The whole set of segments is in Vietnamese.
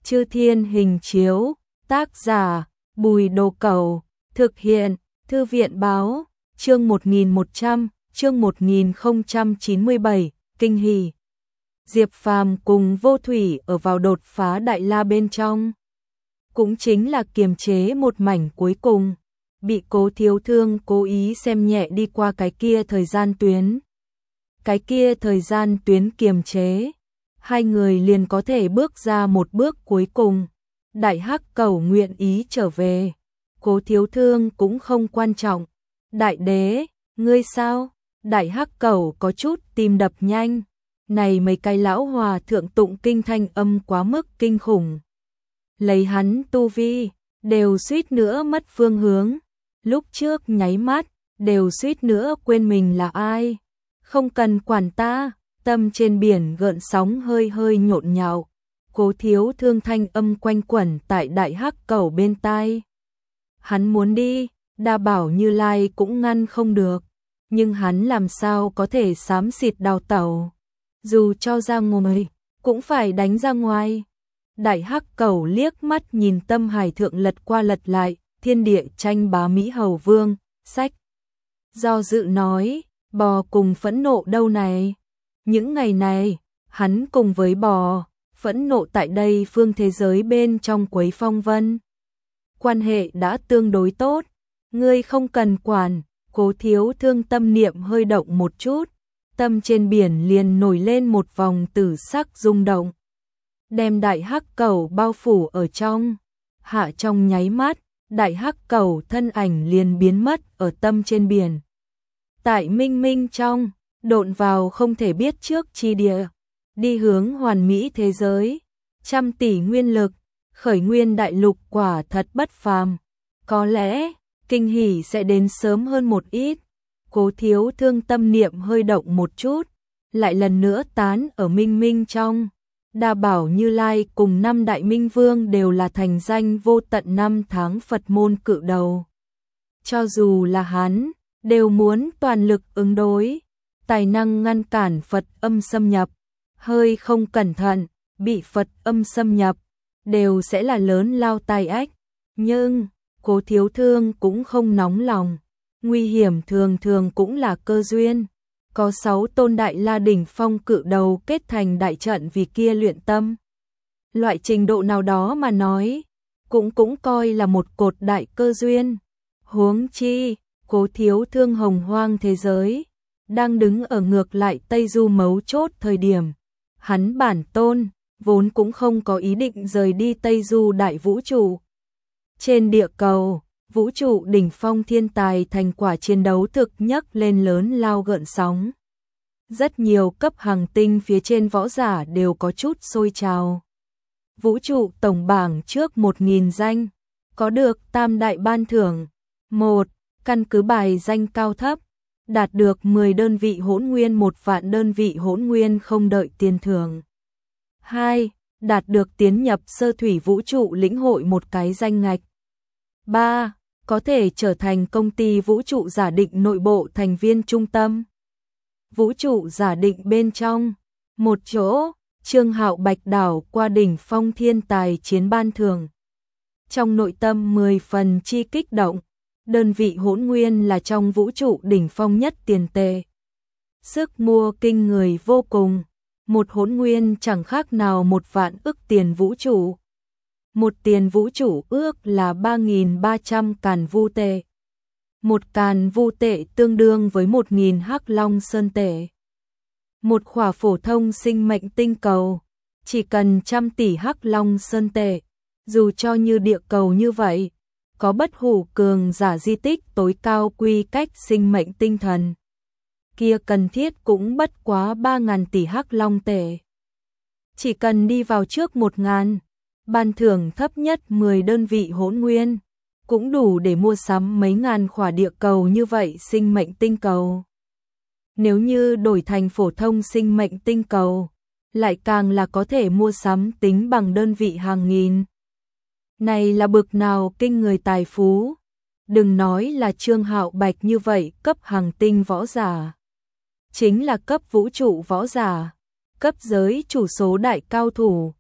Chư Thiên Hình Chiếu, tác giả, Bùi Đồ Cẩu, thực hiện, Thư viện Báo, chương 1100, chương 1097, kinh hỉ. Diệp Phàm cùng Vô Thủy ở vào đột phá Đại La bên trong. Cũng chính là kiềm chế một mảnh cuối cùng, bị Cố Thiếu Thương cố ý xem nhẹ đi qua cái kia thời gian tuyến. Cái kia thời gian tuyến kiềm chế, hai người liền có thể bước ra một bước cuối cùng. Đại Hắc Cẩu nguyện ý trở về, Cố Thiếu Thương cũng không quan trọng. Đại đế, ngươi sao? Đại Hắc Cẩu có chút tim đập nhanh. Này mấy cái lão hòa thượng tụng kinh thanh âm quá mức kinh khủng. Lấy hắn tu vi, đều suýt nữa mất phương hướng. Lúc trước nháy mắt, đều suýt nữa quên mình là ai. Không cần quản ta, tâm trên biển gợn sóng hơi hơi nhộn nhạo. Cố Thiếu Thương thanh âm quanh quẩn tại Đại Hắc Cẩu bên tai. Hắn muốn đi, Đa Bảo Như Lai cũng ngăn không được. Nhưng hắn làm sao có thể xám xịt đào tẩu. Dù cho ra ngoài, cũng phải đánh ra ngoài. Đại Hắc Cẩu liếc mắt nhìn Tâm Hải Thượng lật qua lật lại, Thiên Địa Tranh Bá Mỹ Hầu Vương, sách. Do dự nói, bò cùng phẫn nộ đâu này. Những ngày này, hắn cùng với bò, phẫn nộ tại đây phương thế giới bên trong Quấy Phong Vân. Quan hệ đã tương đối tốt, ngươi không cần quản. Cố Thiếu Thương tâm niệm hơi động một chút, tâm trên biển liền nổi lên một vòng tử sắc rung động. Đem Đại Hắc Cẩu bao phủ ở trong, hạ trong nháy mắt, Đại Hắc Cẩu thân ảnh liền biến mất ở tâm trên biển. Tại minh minh trong, độn vào không thể biết trước chi địa, đi hướng hoàn mỹ thế giới, 100 tỷ nguyên lực, khởi nguyên đại lục quả thật bất phàm. Có lẽ, kinh hỉ sẽ đến sớm hơn một ít. Cố Thiếu Thương tâm niệm hơi động một chút, lại lần nữa tán ở minh minh trong. Đa Bảo Như Lai cùng 5 đại minh vương đều là thành danh vô tận năm tháng Phật môn cự đầu. Cho dù là hắn, đều muốn toàn lực ứng đối, tài năng ngăn cản Phật âm xâm nhập. Hơi không cẩn thận, bị Phật âm xâm nhập, đều sẽ là lớn lao tai ách. Nhưng, Cố Thiếu Thương cũng không nóng lòng. Nguy hiểm thường thường cũng là cơ duyên. Có 6 tôn đại la đỉnh phong cự đầu kết thành đại trận vì kia luyện tâm. Loại trình độ nào đó mà nói, cũng coi là một cột đại cơ duyên. Huống chi, Cố Thiếu Thương hồng hoang thế giới, đang đứng ở ngược lại Tây Du mấu chốt thời điểm. Hắn bản tôn, vốn cũng không có ý định rời đi Tây Du đại vũ trụ. Trên địa cầu, vũ trụ đỉnh phong thiên tài thành quả chiến đấu thực nhấc lên lớn lao gợn sóng. Rất nhiều cấp hành tinh phía trên võ giả đều có chút sôi trào. Vũ trụ tổng bảng trước 1000 danh, có được tam đại ban thưởng. 1. Căn cứ bài danh cao thấp, đạt được 10 đơn vị hỗn nguyên 1 vạn đơn vị hỗn nguyên không đợi tiền thưởng. 2. Đạt được tiến nhập sơ thủy vũ trụ lĩnh hội một cái danh ngạch. 3. Có thể trở thành công ty vũ trụ giả định nội bộ thành viên trung tâm. Vũ trụ giả định bên trong, một chỗ, Trương Hạo Bạch đảo qua đỉnh phong thiên tài chiến ban thường. Trong nội tâm 10 phần chi kích động, đơn vị hỗn nguyên là trong vũ trụ đỉnh phong nhất tiền tệ. Sức mua kinh người vô cùng, một hỗn nguyên chẳng khác nào 1 vạn ức tiền vũ trụ. Một tiền vũ trụ ước là 3.300 càn vu tệ. Một càn vu tệ tương đương với 1.000 Hắc Long Sơn tệ. Một khỏa phổ thông sinh mệnh tinh cầu, chỉ cần 100 tỷ Hắc Long Sơn tệ, dù cho như địa cầu như vậy, có bất hủ cường giả di tích tối cao quy cách sinh mệnh tinh thần. Kia cần thiết cũng bất quá 3.000 tỷ Hắc Long tệ. Chỉ cần đi vào trước 1.000, ban thưởng thấp nhất 10 đơn vị hỗn nguyên, cũng đủ để mua sắm mấy ngàn khỏa địa cầu như vậy sinh mệnh tinh cầu. Nếu như đổi thành phổ thông sinh mệnh tinh cầu, lại càng là có thể mua sắm tính bằng đơn vị hàng nghìn. Này là bực nào kinh người tài phú, đừng nói là Trương Hạo Bạch như vậy cấp hàng tinh võ giả. Chính là cấp vũ trụ võ giả, cấp giới chủ số đại cao thủ,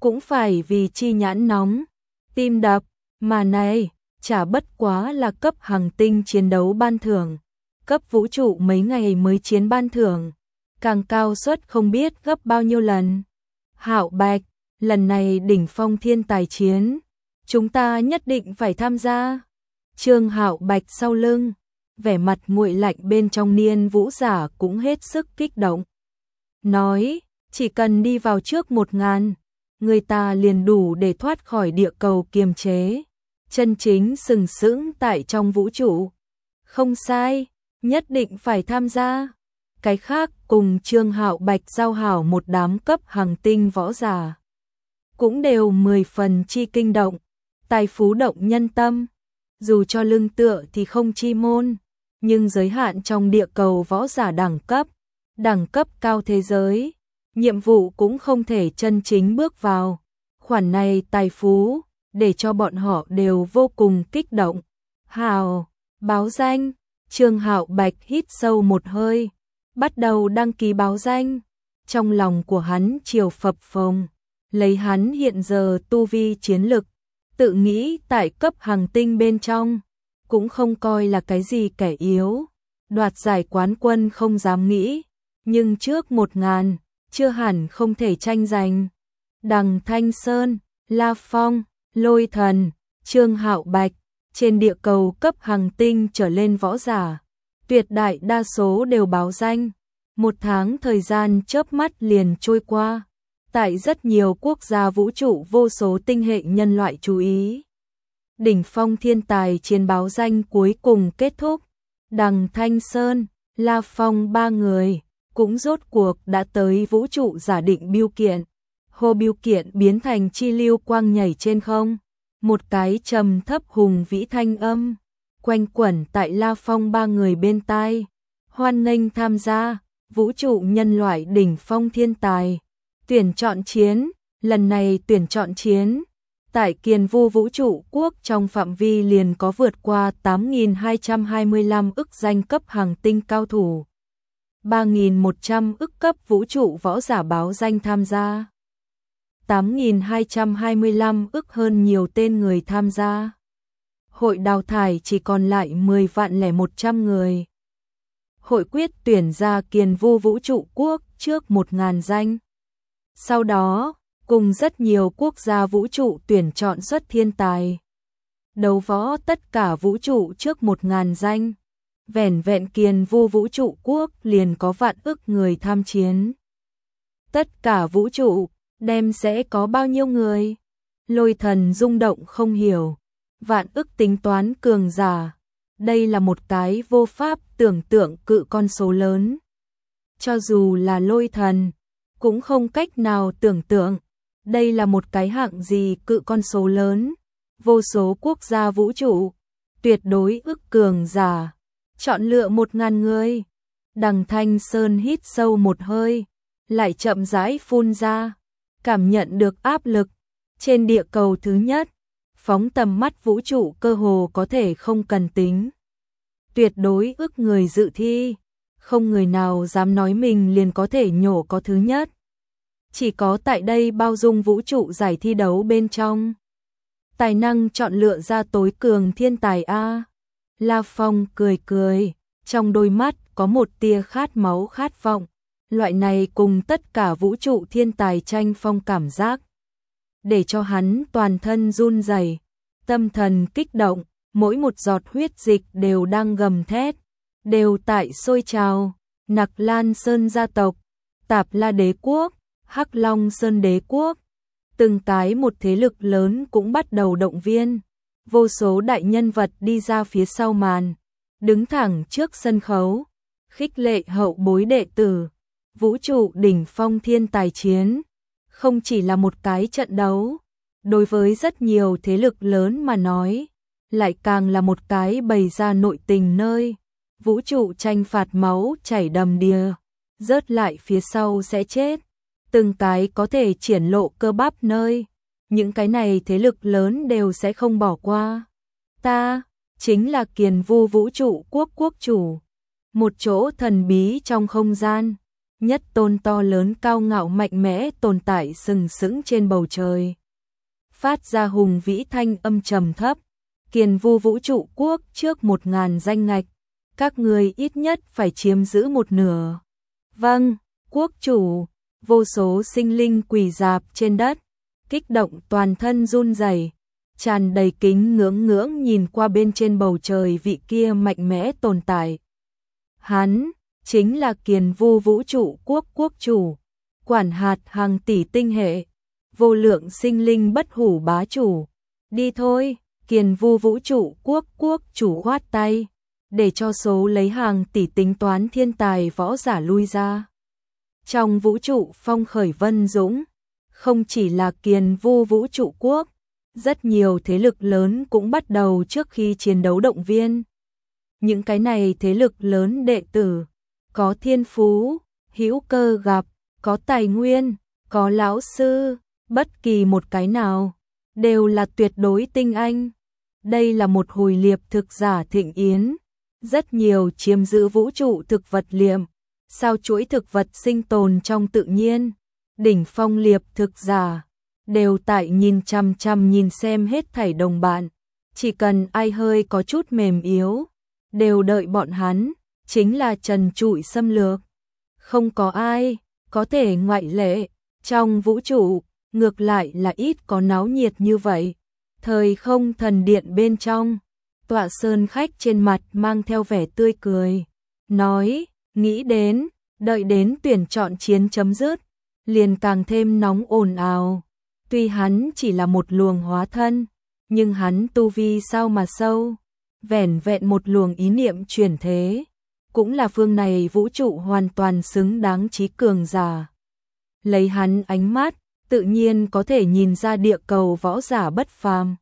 cũng phải vì chi nhãn nóng, tim đập, mà này, chả bất quá là cấp hành tinh chiến đấu ban thưởng, cấp vũ trụ mấy ngày mới chiến ban thưởng, càng cao suất không biết gấp bao nhiêu lần. Hạo Bạch, lần này đỉnh phong thiên tài chiến, chúng ta nhất định phải tham gia. Trương Hạo Bạch sau lưng, vẻ mặt nguội lạnh bên trong Niên Vũ giả cũng hết sức kích động. Nói, chỉ cần đi vào trước 1000, người ta liền đủ để thoát khỏi địa cầu kiềm chế, chân chính sừng sững tại trong vũ trụ. Không sai, nhất định phải tham gia. Cái khác cùng Trương Hạo Bạch giao hảo một đám cấp hành tinh võ giả, cũng đều 10 phần chi kinh động, tài phú động nhân tâm. Dù cho lưng tựa thì không chi môn, nhưng giới hạn trong địa cầu võ giả đẳng cấp cao thế giới, nhiệm vụ cũng không thể chân chính bước vào. Khoản này tài phú, để cho bọn họ đều vô cùng kích động. Hào, báo danh, Trương Hạo Bạch hít sâu một hơi, bắt đầu đăng ký báo danh. Trong lòng của hắn chiều phập phồng, lấy hắn hiện giờ tu vi chiến lực, tự nghĩ tại cấp hành tinh bên trong, cũng không coi là cái gì kẻ yếu. Đoạt giải quán quân không dám nghĩ, nhưng trước 1000, chưa hẳn không thể tranh giành. Đằng Thanh Sơn, La Phong, Lôi Thần, Trương Hạo Bạch, trên địa cầu cấp hành tinh trở lên võ giả, tuyệt đại đa số đều báo danh. 1 tháng thời gian chớp mắt liền trôi qua. Tại rất nhiều quốc gia vũ trụ vô số tinh hệ nhân loại chú ý. Đỉnh phong thiên tài chiến báo danh cuối cùng kết thúc. Đằng Thanh Sơn, La Phong 3 người cũng rốt cuộc đã tới vũ trụ giả định biêu kiện. Hồ biêu kiện biến thành chi lưu quang nhảy trên không. Một cái trầm thấp hùng vĩ thanh âm quanh quẩn tại La Phong 3 người bên tai. Hoan nghênh tham gia vũ trụ nhân loại đỉnh phong thiên tài tuyển chọn chiến. Lần này tuyển chọn chiến tại Kiền Vu vũ trụ quốc trong phạm vi liền có vượt qua 8.225 ức danh cấp hành tinh cao thủ, 3.100 ức cấp vũ trụ võ giả báo danh tham gia, 8.225 ức hơn nhiều tên người tham gia. Hội đào thải chỉ còn lại 10.100 người. Hội quyết tuyển ra Kiền Vu vũ trụ quốc trước 1.000 danh. Sau đó, cùng rất nhiều quốc gia vũ trụ tuyển chọn xuất thiên tài. Đấu võ tất cả vũ trụ trước 1.000 danh. Vẻn vẹn Kiền Vu vũ trụ quốc liền có vạn ức người tham chiến. Tất cả vũ trụ, đem sẽ có bao nhiêu người? Lôi Thần rung động không hiểu. Vạn ức tính toán cường giả. Đây là một cái vô pháp tưởng tượng cự con số lớn. Cho dù là Lôi Thần, cũng không cách nào tưởng tượng. Đây là một cái hạng gì cự con số lớn. Vô số quốc gia vũ trụ, tuyệt đối ức cường giả. Chọn lựa 1.000 người. Đằng Thanh Sơn hít sâu một hơi, lại chậm rãi phun ra, cảm nhận được áp lực. Trên địa cầu thứ nhất, phóng tầm mắt vũ trụ cơ hồ có thể không cần tính. Tuyệt đối ức người dự thi, không người nào dám nói mình liền có thể nhổ có thứ nhất. Chỉ có tại đây bao dung vũ trụ giải thi đấu bên trong. Tài năng chọn lựa ra tối cường thiên tài A. La Phong cười cười, trong đôi mắt có một tia khát máu khát vọng. Loại này cùng tất cả vũ trụ thiên tài tranh phong cảm giác, để cho hắn toàn thân run rẩy, tâm thần kích động, mỗi một giọt huyết dịch đều đang gầm thét, đều tại sôi trào. Nặc Lan Sơn gia tộc, Tạp La đế quốc, Hắc Long Sơn đế quốc, từng cái một thế lực lớn cũng bắt đầu động viên. Vô số đại nhân vật đi ra phía sau màn, đứng thẳng trước sân khấu, khích lệ hậu bối đệ tử. Vũ trụ đỉnh phong thiên tài chiến, không chỉ là một cái trận đấu, đối với rất nhiều thế lực lớn mà nói, lại càng là một cái bày ra nội tình nơi. Vũ trụ tranh phạt máu chảy đầm đìa, rớt lại phía sau sẽ chết. Từng cái có thể triển lộ cơ bắp nơi, những cái này thế lực lớn đều sẽ không bỏ qua. Ta, chính là Kiền Vu vũ trụ quốc quốc chủ. Một chỗ thần bí trong không gian, nhất tôn to lớn cao ngạo mạnh mẽ tồn tại sừng sững trên bầu trời. Phát ra hùng vĩ thanh âm trầm thấp, Kiền Vu vũ trụ quốc trước 1000 danh ngạch, các người ít nhất phải chiếm giữ một nửa. Vâng, quốc chủ. Vô số sinh linh quỳ rạp trên đất, kích động toàn thân run rẩy, tràn đầy kính ngưỡng nhìn qua bên trên bầu trời vị kia mạnh mẽ tồn tại. Hắn chính là Kiền Vu vũ trụ quốc quốc chủ, quản hạt hàng tỷ tinh hệ, vô lượng sinh linh bất hủ bá chủ. Đi thôi, Kiền Vu vũ trụ quốc quốc chủ khoát tay, để cho số lấy hàng tỷ tính toán thiên tài võ giả lui ra. Trong vũ trụ phong khởi vân dũng, không chỉ là Kiền Vu vũ trụ quốc, rất nhiều thế lực lớn cũng bắt đầu trước khi chiến đấu động viên. Những cái này thế lực lớn đệ tử, có thiên phú, hữu cơ gặp, có tài nguyên, có lão sư, bất kỳ một cái nào, đều là tuyệt đối tinh anh. Đây là một hồi liệp thực giả thịnh yến, rất nhiều chiếm giữ vũ trụ thực vật liệm, sao chuỗi thực vật sinh tồn trong tự nhiên, đỉnh phong liệp thực giả, đều tại nhìn chăm chăm nhìn xem hết thảy đồng bạn, chỉ cần ai hơi có chút mềm yếu, đều đợi bọn hắn, chính là trần trụi xâm lược. Không có ai có thể ngoại lệ, trong vũ trụ, ngược lại là ít có náo nhiệt như vậy. Thời không thần điện bên trong, Tọa Sơn khách trên mặt mang theo vẻ tươi cười, nói, nghĩ đến, đợi đến tuyển chọn chiến chấm dứt, liền càng thêm nóng ồn ào. Tuy hắn chỉ là một luồng hóa thân, nhưng hắn tu vi sao mà sâu, vẻn vẹn một luồng ý niệm chuyển thế, cũng là phương này vũ trụ hoàn toàn xứng đáng trí cường giả. Lấy hắn ánh mắt, tự nhiên có thể nhìn ra địa cầu võ giả bất phàm.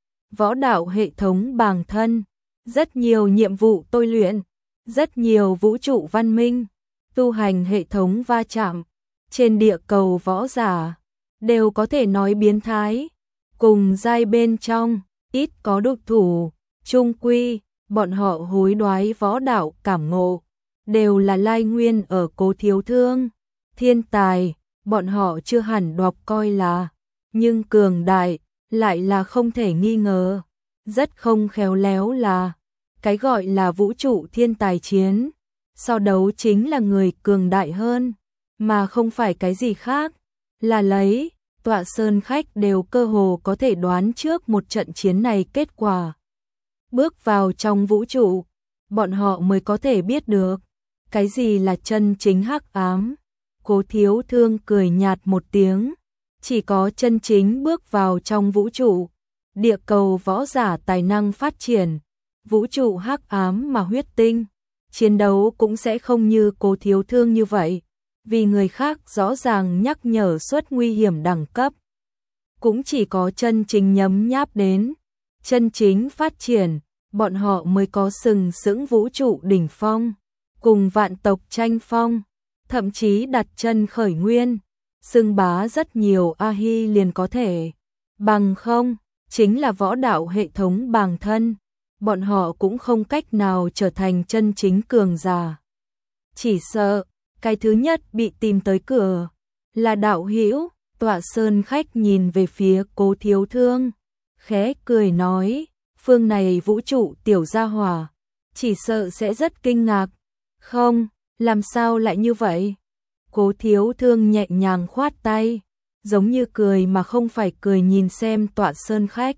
Võ đạo hệ thống bàng thân, rất nhiều nhiệm vụ tôi luyện, rất nhiều vũ trụ văn minh, tu hành hệ thống va chạm, trên địa cầu võ giả, đều có thể nói biến thái, cùng giai bên trong, ít có độc thủ, chung quy, bọn họ hối đoái võ đạo cảm ngộ, đều là lai nguyên ở Cố Thiếu Thương, thiên tài, bọn họ chưa hẳn đọc coi là, nhưng cường đại, lại là không thể nghi ngờ, rất không khéo léo là, cái gọi là vũ trụ thiên tài chiến, so đấu chính là người cường đại hơn, mà không phải cái gì khác, là lấy, Tọa Sơn khách đều cơ hồ có thể đoán trước một trận chiến này kết quả. Bước vào trong vũ trụ, bọn họ mới có thể biết được, cái gì là chân chính hắc ám. Cố Thiếu Thương cười nhạt một tiếng, chỉ có chân chính bước vào trong vũ trụ, địa cầu võ giả tài năng phát triển, vũ trụ hắc ám mà huyết tinh, chiến đấu cũng sẽ không như Cố Thiếu Thương như vậy, vì người khác rõ ràng nhắc nhở suất nguy hiểm đẳng cấp. Cũng chỉ có chân chính nhấm nháp đến, chân chính phát triển, bọn họ mới có sừng sững vũ trụ đỉnh phong, cùng vạn tộc tranh phong, thậm chí đặt chân khởi nguyên, xưng bá rất nhiều A-hi liền có thể, bằng không, chính là võ đạo hệ thống bàng thân, bọn họ cũng không cách nào trở thành chân chính cường giả. Chỉ sợ, cái thứ nhất bị tìm tới cửa, là đạo hữu. Tọa Sơn khách nhìn về phía Cố Thiếu Thương, khẽ cười nói, phương này vũ trụ tiểu gia hỏa, chỉ sợ sẽ rất kinh ngạc. Không, làm sao lại như vậy? Cố Thiếu Thương nhẹ nhàng khoát tay, giống như cười mà không phải cười nhìn xem Tọa Sơn khách.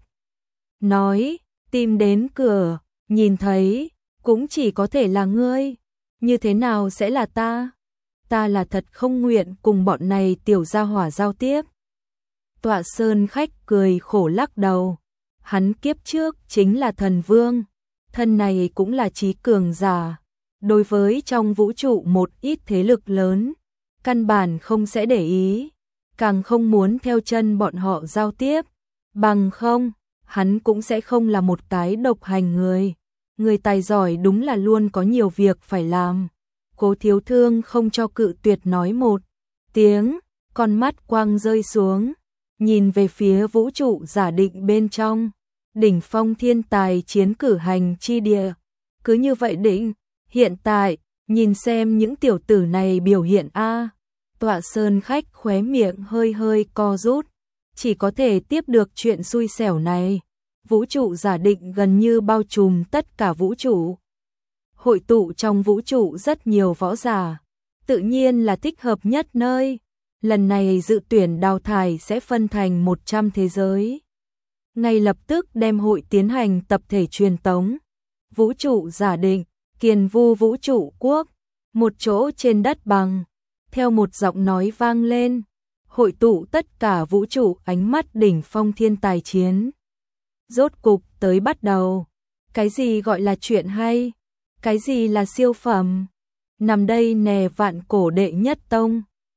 Nói, tìm đến cửa, nhìn thấy, cũng chỉ có thể là ngươi, như thế nào sẽ là ta? Ta là thật không nguyện cùng bọn này tiểu gia hỏa giao tiếp. Tọa Sơn khách cười khổ lắc đầu, hắn kiếp trước chính là thần vương, thân này cũng là trí cường giả, đối với trong vũ trụ một ít thế lực lớn, căn bản không sẽ để ý, càng không muốn theo chân bọn họ giao tiếp, bằng không, hắn cũng sẽ không là một cái độc hành người, người tài giỏi đúng là luôn có nhiều việc phải làm. Cố Thiếu Thương không cho cự tuyệt nói một tiếng, con mắt quang rơi xuống, nhìn về phía vũ trụ giả định bên trong, đỉnh phong thiên tài chiến cử hành chi địa. Cứ như vậy định, hiện tại, Nhìn xem những tiểu tử này biểu hiện a. Tọa sơn khách khóe miệng hơi hơi co rút, chỉ có thể tiếp được chuyện xui xẻo này. Vũ trụ giả định gần như bao trùm tất cả vũ trụ. Hội tụ trong vũ trụ rất nhiều võ giả, tự nhiên là thích hợp nhất nơi. Lần này dự tuyển đào thải sẽ phân thành 100 thế giới. Ngay lập tức đem hội tiến hành tập thể truyền tống. Vũ trụ giả định, Kiền Vu vũ trụ quốc, một chỗ trên đất bằng. Theo một giọng nói vang lên, hội tụ tất cả vũ trụ ánh mắt đỉnh phong thiên tài chiến. Rốt cục tới bắt đầu. Cái gì gọi là chuyện hay? Cái gì là siêu phẩm? Nằm đây nè vạn cổ đệ nhất tông.